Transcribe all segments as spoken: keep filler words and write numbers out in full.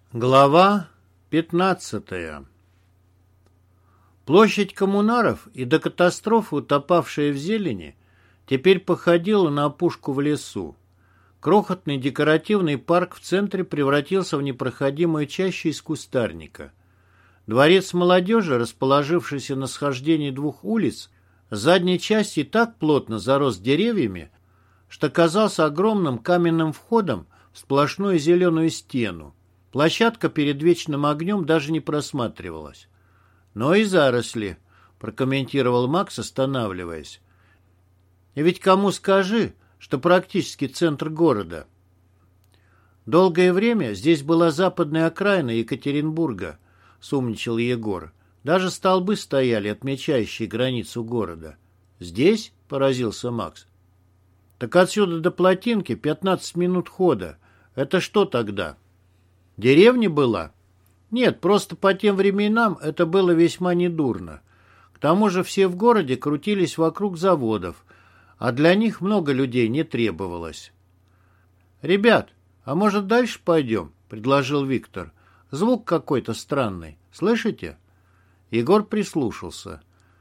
Глава пятнадцатая. Площадь коммунаров и до катастрофы утопавшая в зелени теперь походила на опушку в лесу. Крохотный декоративный парк в центре превратился в непроходимую чащу из кустарника. Дворец молодежи, расположившийся на схождении двух улиц, с задней части так плотно зарос деревьями, что казался огромным каменным входом в сплошную зеленую стену. Площадка перед вечным огнем даже не просматривалась. «Но и заросли», — прокомментировал Макс, останавливаясь. «И ведь кому скажи, что практически центр города». «Долгое время здесь была западная окраина Екатеринбурга», — сумничал Егор. «Даже столбы стояли, отмечающие границу города». «Здесь?» — поразился Макс. «Так отсюда до Плотинки пятнадцать минут хода. Это что тогда? Деревня была?» «Нет, просто по тем временам это было весьма недурно. К тому же все в городе крутились вокруг заводов, а для них много людей не требовалось». «Ребят, а может дальше пойдем?» — предложил Виктор. «Звук какой-то странный. Слышите?» Егор прислушался.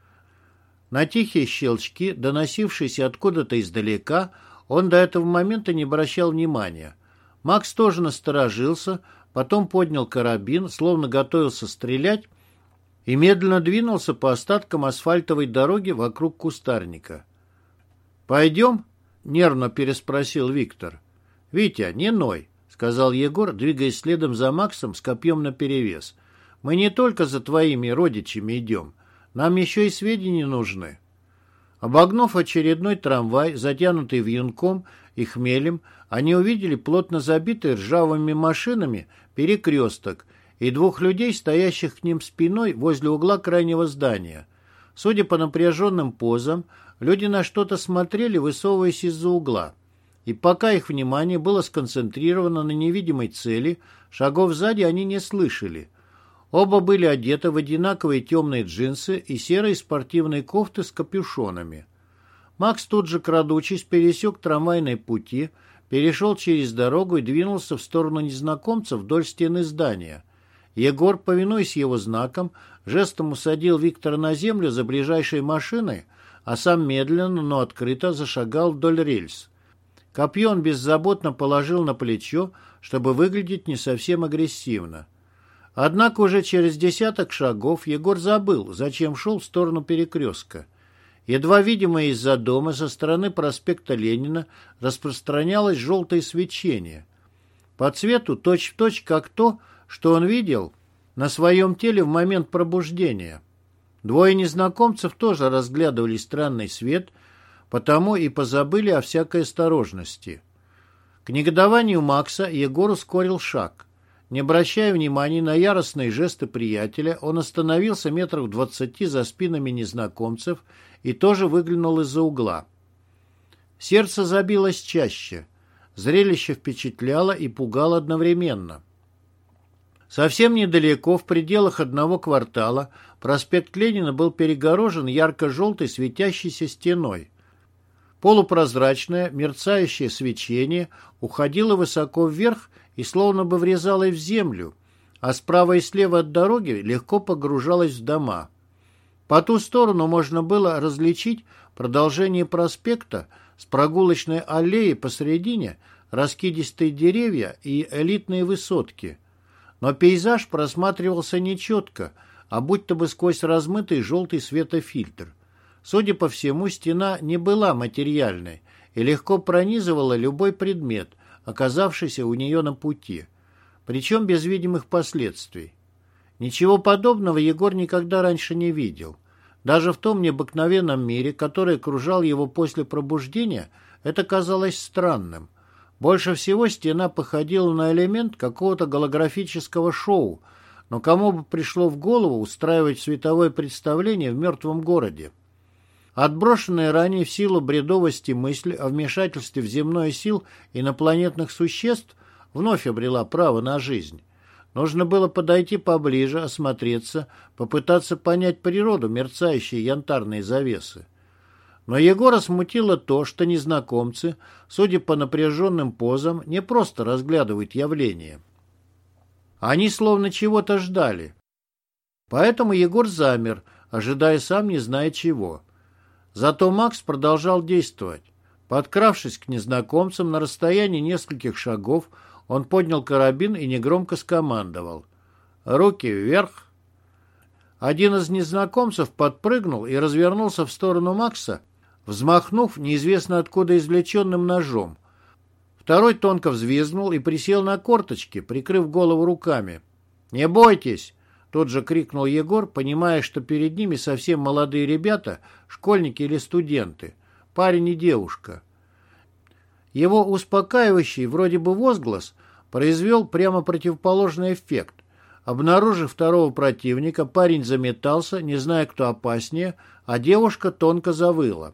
На тихие щелчки, доносившиеся откуда-то издалека, он до этого момента не обращал внимания. Макс тоже насторожился, потом поднял карабин, словно готовился стрелять, и медленно двинулся по остаткам асфальтовой дороги вокруг кустарника. «Пойдем?» — нервно переспросил Виктор. «Витя, не ной», — сказал Егор, двигаясь следом за Максом с копьем наперевес. «Мы не только за твоими родичами идем, нам еще и сведения нужны». Обогнув очередной трамвай, затянутый вьюнком и хмелем, они увидели плотно забитый ржавыми машинами перекресток и двух людей, стоящих к ним спиной возле угла крайнего здания. Судя по напряженным позам, люди на что-то смотрели, высовываясь из-за угла. И пока их внимание было сконцентрировано на невидимой цели, шагов сзади они не слышали. Оба были одеты в одинаковые темные джинсы и серые спортивные кофты с капюшонами. Макс тут же, крадучись, пересек трамвайные пути, перешел через дорогу и двинулся в сторону незнакомца вдоль стены здания. Егор, повинуясь его знакам, жестом усадил Виктора на землю за ближайшей машиной, а сам медленно, но открыто зашагал вдоль рельс. Копье он беззаботно положил на плечо, чтобы выглядеть не совсем агрессивно. Однако уже через десяток шагов Егор забыл, зачем шел в сторону перекрестка. Едва видимое из-за дома со стороны проспекта Ленина распространялось желтое свечение. По цвету точь-в-точь как то, что он видел на своем теле в момент пробуждения. Двое незнакомцев тоже разглядывали странный свет, потому и позабыли о всякой осторожности. К негодованию Макса Егор ускорил шаг. Не обращая внимания на яростные жесты приятеля, он остановился метров двадцати за спинами незнакомцев и тоже выглянул из-за угла. Сердце забилось чаще. Зрелище впечатляло и пугало одновременно. Совсем недалеко, в пределах одного квартала, проспект Ленина был перегорожен ярко-желтой светящейся стеной. Полупрозрачное, мерцающее свечение уходило высоко вверх и словно бы врезалось в землю, а справа и слева от дороги легко погружалось в дома. По ту сторону можно было различить продолжение проспекта с прогулочной аллеей посередине, раскидистые деревья и элитные высотки. Но пейзаж просматривался нечетко, а будто бы сквозь размытый желтый светофильтр. Судя по всему, стена не была материальной и легко пронизывала любой предмет, оказавшийся у нее на пути, причем без видимых последствий. Ничего подобного Егор никогда раньше не видел. Даже в том необыкновенном мире, который окружал его после пробуждения, это казалось странным. Больше всего стена походила на элемент какого-то голографического шоу, но кому бы пришло в голову устраивать световое представление в мертвом городе? Отброшенная ранее в силу бредовости мысль о вмешательстве в земную сил инопланетных существ вновь обрела право на жизнь. Нужно было подойти поближе, осмотреться, попытаться понять природу мерцающей янтарной завесы. Но Егора смутило то, что незнакомцы, судя по напряженным позам, не просто разглядывают явление, Они словно чего-то ждали. Поэтому Егор замер, ожидая сам не зная чего. Зато Макс продолжал действовать. Подкравшись к незнакомцам на расстоянии нескольких шагов, он поднял карабин и негромко скомандовал: «Руки вверх!». Один из незнакомцев подпрыгнул и развернулся в сторону Макса, взмахнув неизвестно откуда извлеченным ножом. Второй тонко взвизгнул и присел на корточки, прикрыв голову руками. «Не бойтесь!» — тут же крикнул Егор, понимая, что перед ними совсем молодые ребята, школьники или студенты, парень и девушка. Его успокаивающий вроде бы возглас произвел прямо противоположный эффект. Обнаружив второго противника, парень заметался, не зная, кто опаснее, а девушка тонко завыла.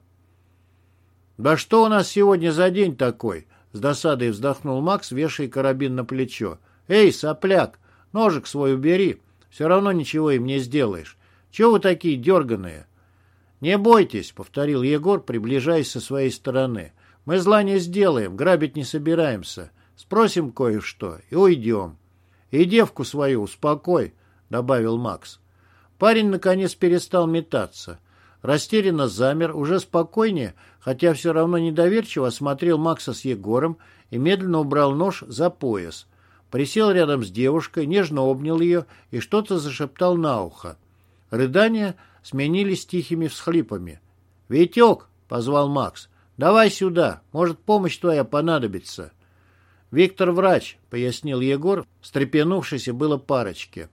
«Да что у нас сегодня за день такой?» — с досадой вздохнул Макс, вешая карабин на плечо. «Эй, сопляк, ножик свой убери, все равно ничего им не сделаешь. Чего вы такие дерганые?» «Не бойтесь», — повторил Егор, приближаясь со своей стороны. «Мы зла не сделаем, грабить не собираемся. Спросим кое-что и уйдем». «И девку свою успокой», — добавил Макс. Парень, наконец, перестал метаться. Растерянно замер, уже спокойнее, хотя все равно недоверчиво осмотрел Макса с Егором и медленно убрал нож за пояс. Присел рядом с девушкой, нежно обнял ее и что-то зашептал на ухо. Рыдания сменились тихими всхлипами. «Витек!» — позвал Макс. «Давай сюда, может, помощь твоя понадобится». «Виктор врач», — пояснил Егор, встрепенувшийся было парочке.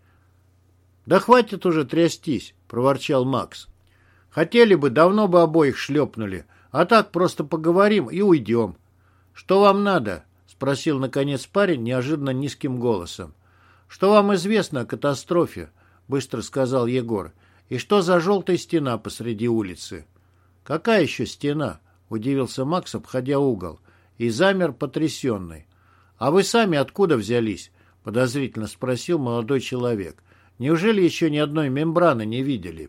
«Да хватит уже трястись», — проворчал Макс. «Хотели бы, давно бы обоих шлепнули, а так просто поговорим и уйдем». «Что вам надо?» — спросил, наконец, парень неожиданно низким голосом. «Что вам известно о катастрофе?» — быстро сказал Егор. «И что за желтая стена посреди улицы?» «Какая еще стена?» — удивился Макс, обходя угол, и замер потрясенный. «А вы сами откуда взялись?» — подозрительно спросил молодой человек. «Неужели еще ни одной мембраны не видели?»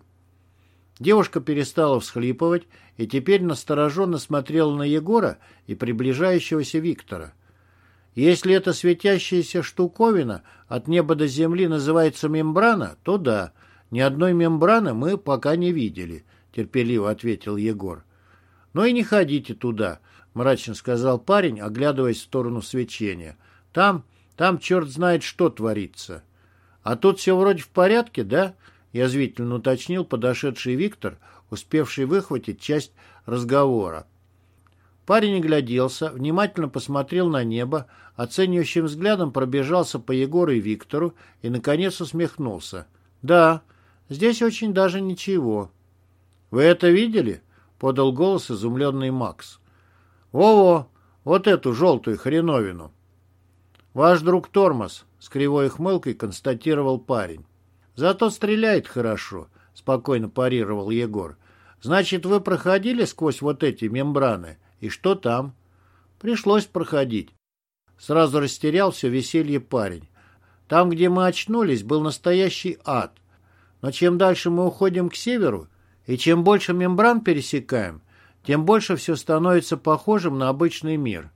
Девушка перестала всхлипывать и теперь настороженно смотрела на Егора и приближающегося Виктора. «Если эта светящаяся штуковина от неба до земли называется мембрана, то да, ни одной мембраны мы пока не видели», — терпеливо ответил Егор. «Ну и не ходите туда», — мрачно сказал парень, оглядываясь в сторону свечения. «Там, там черт знает, что творится». «А тут все вроде в порядке, да?» — язвительно уточнил подошедший Виктор, успевший выхватить часть разговора. Парень огляделся, внимательно посмотрел на небо, оценивающим взглядом пробежался по Егору и Виктору и, наконец, усмехнулся. «Да, здесь очень даже ничего». «Вы это видели?» — подал голос изумленный Макс. «Во-во, вот эту желтую хреновину». «Ваш друг тормоз», — с кривой ухмылкой констатировал парень. «Зато стреляет хорошо», — спокойно парировал Егор. «Значит, вы проходили сквозь вот эти мембраны? И что там?» «Пришлось проходить». Сразу растерял все веселье парень. «Там, где мы очнулись, был настоящий ад. Но чем дальше мы уходим к северу, и чем больше мембран пересекаем, тем больше все становится похожим на обычный мир».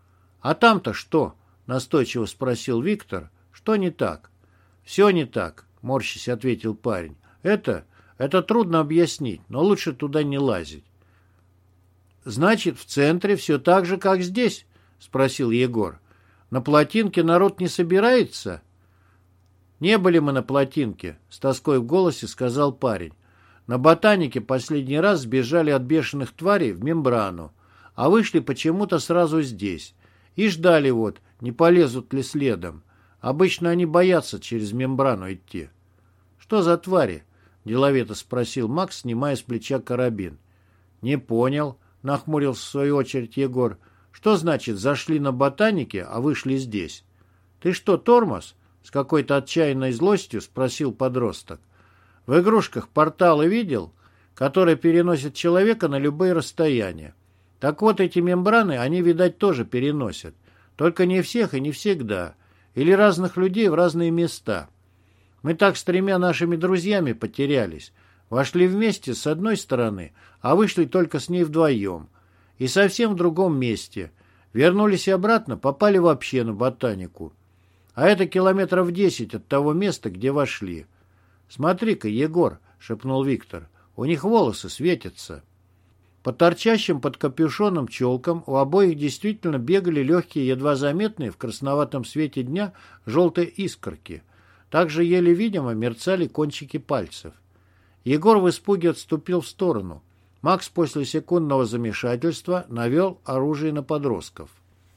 «А там-то что?» — настойчиво спросил Виктор. «Что не так?» «Все не так», — морщись ответил парень. «Это... это трудно объяснить, но лучше туда не лазить». «Значит, в центре все так же, как здесь?» — спросил Егор. «На плотинке народ не собирается?» «Не были мы на плотинке», — с тоской в голосе сказал парень. «На ботанике последний раз сбежали от бешеных тварей в мембрану, а вышли почему-то сразу здесь. И ждали вот, не полезут ли следом. Обычно они боятся через мембрану идти». «Что за твари?» — деловито спросил Макс, снимая с плеча карабин. «Не понял», — нахмурился в свою очередь Егор. «Что значит зашли на ботанике, а вышли здесь?» «Ты что, тормоз?» — с какой-то отчаянной злостью спросил подросток. «В игрушках порталы видел, которые переносят человека на любые расстояния. Так вот, эти мембраны они, видать, тоже переносят. Только не всех и не всегда. Или разных людей в разные места. Мы так с тремя нашими друзьями потерялись. Вошли вместе с одной стороны, а вышли только с ней вдвоем. И совсем в другом месте. Вернулись обратно, попали вообще на ботанику. А это километров десять от того места, где вошли. «Смотри-ка, Егор», — шепнул Виктор, — «у них волосы светятся». По торчащим под капюшоном челкам у обоих действительно бегали легкие, едва заметные в красноватом свете дня желтые искорки. Также еле видимо мерцали кончики пальцев. Егор в испуге отступил в сторону. Макс после секундного замешательства навел оружие на подростков.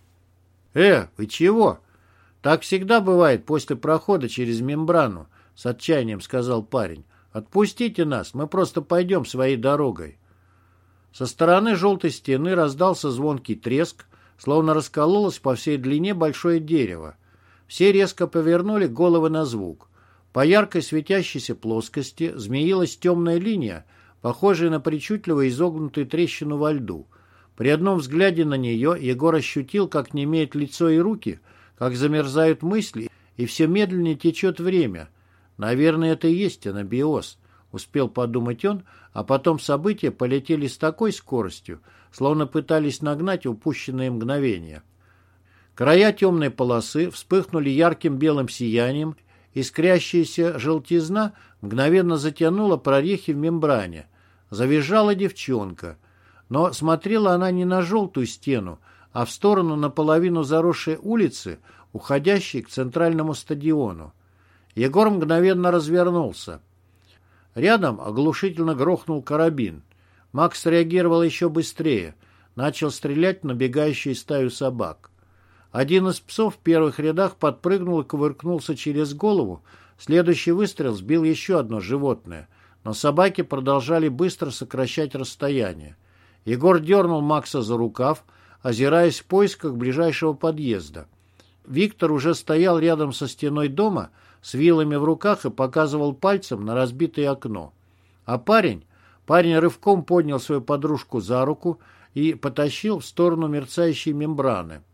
«Э, вы чего? Так всегда бывает после прохода через мембрану», — с отчаянием сказал парень. «Отпустите нас, мы просто пойдем своей дорогой». Со стороны желтой стены раздался звонкий треск, словно раскололось по всей длине большое дерево. Все резко повернули головы на звук. По яркой светящейся плоскости змеилась темная линия, похожая на причудливо изогнутую трещину во льду. При одном взгляде на нее Егор ощутил, как немеет лицо и руки, как замерзают мысли, и все медленнее течет время. «Наверное, это и есть анабиоз», — успел подумать он, а потом события полетели с такой скоростью, словно пытались нагнать упущенные мгновения. Края темной полосы вспыхнули ярким белым сиянием, искрящаяся желтизна мгновенно затянула прорехи в мембране. Завизжала девчонка. Но смотрела она не на желтую стену, а в сторону наполовину заросшей улицы, уходящей к центральному стадиону. Егор мгновенно развернулся. Рядом оглушительно грохнул карабин. Макс реагировал еще быстрее. Начал стрелять в набегающую стаю собак. Один из псов в первых рядах подпрыгнул и кувыркнулся через голову. Следующий выстрел сбил еще одно животное. Но собаки продолжали быстро сокращать расстояние. Егор дернул Макса за рукав, озираясь в поисках ближайшего подъезда. Виктор уже стоял рядом со стеной дома, с вилами в руках и показывал пальцем на разбитое окно. А парень, парень рывком поднял свою подружку за руку и потащил в сторону мерцающей мембраны.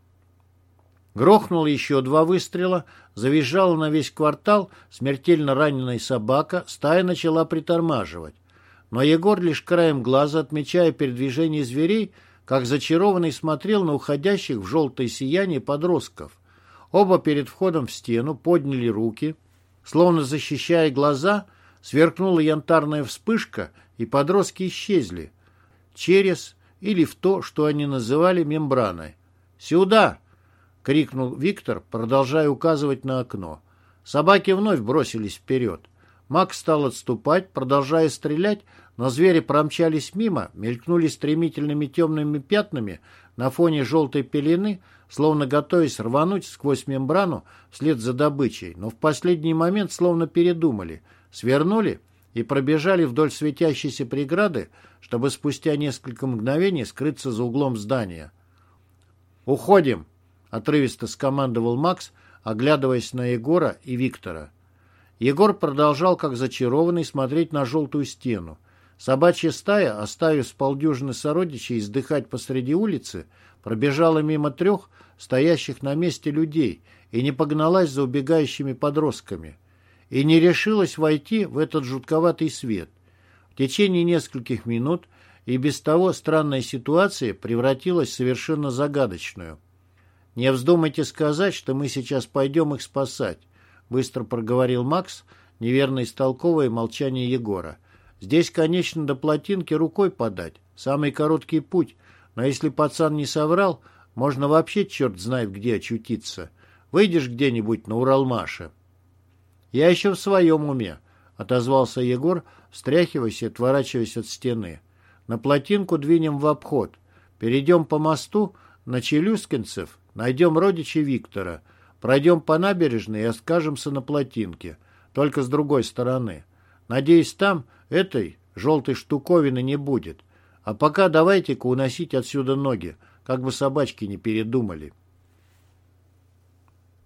Грохнуло еще два выстрела, завизжала на весь квартал смертельно раненая собака, стая начала притормаживать. Но Егор лишь краем глаза, отмечая передвижение зверей, как зачарованный смотрел на уходящих в желтое сияние подростков. Оба перед входом в стену подняли руки, словно защищая глаза, сверкнула янтарная вспышка, и подростки исчезли. Через или в то, что они называли мембраной. «Сюда!» — крикнул Виктор, продолжая указывать на окно. Собаки вновь бросились вперед. Макс стал отступать, продолжая стрелять, но звери промчались мимо, мелькнули стремительными темными пятнами на фоне желтой пелены, словно готовясь рвануть сквозь мембрану вслед за добычей, но в последний момент словно передумали, свернули и пробежали вдоль светящейся преграды, чтобы спустя несколько мгновений скрыться за углом здания. «Уходим!» — отрывисто скомандовал Макс, оглядываясь на Егора и Виктора. Егор продолжал, как зачарованный, смотреть на желтую стену. Собачья стая, оставив с полдюжины сородичей издыхать посреди улицы, пробежала мимо трех стоящих на месте людей и не погналась за убегающими подростками. И не решилась войти в этот жутковатый свет. В течение нескольких минут и без того странная ситуация превратилась в совершенно загадочную. «Не вздумайте сказать, что мы сейчас пойдем их спасать», — быстро проговорил Макс, неверно истолковывая молчание Егора. «Здесь, конечно, до плотинки рукой подать. Самый короткий путь. Но если пацан не соврал, можно вообще черт знает где очутиться. Выйдешь где-нибудь на Уралмаше». «Я еще в своем уме», — отозвался Егор, встряхиваясь и отворачиваясь от стены. «На плотинку двинем в обход. Перейдем по мосту на Челюскинцев, найдем родичей Виктора. Пройдем по набережной и откажемся на плотинке, только с другой стороны. Надеюсь, там этой желтой штуковины не будет. А пока давайте-ка уносить отсюда ноги, как бы собачки не передумали».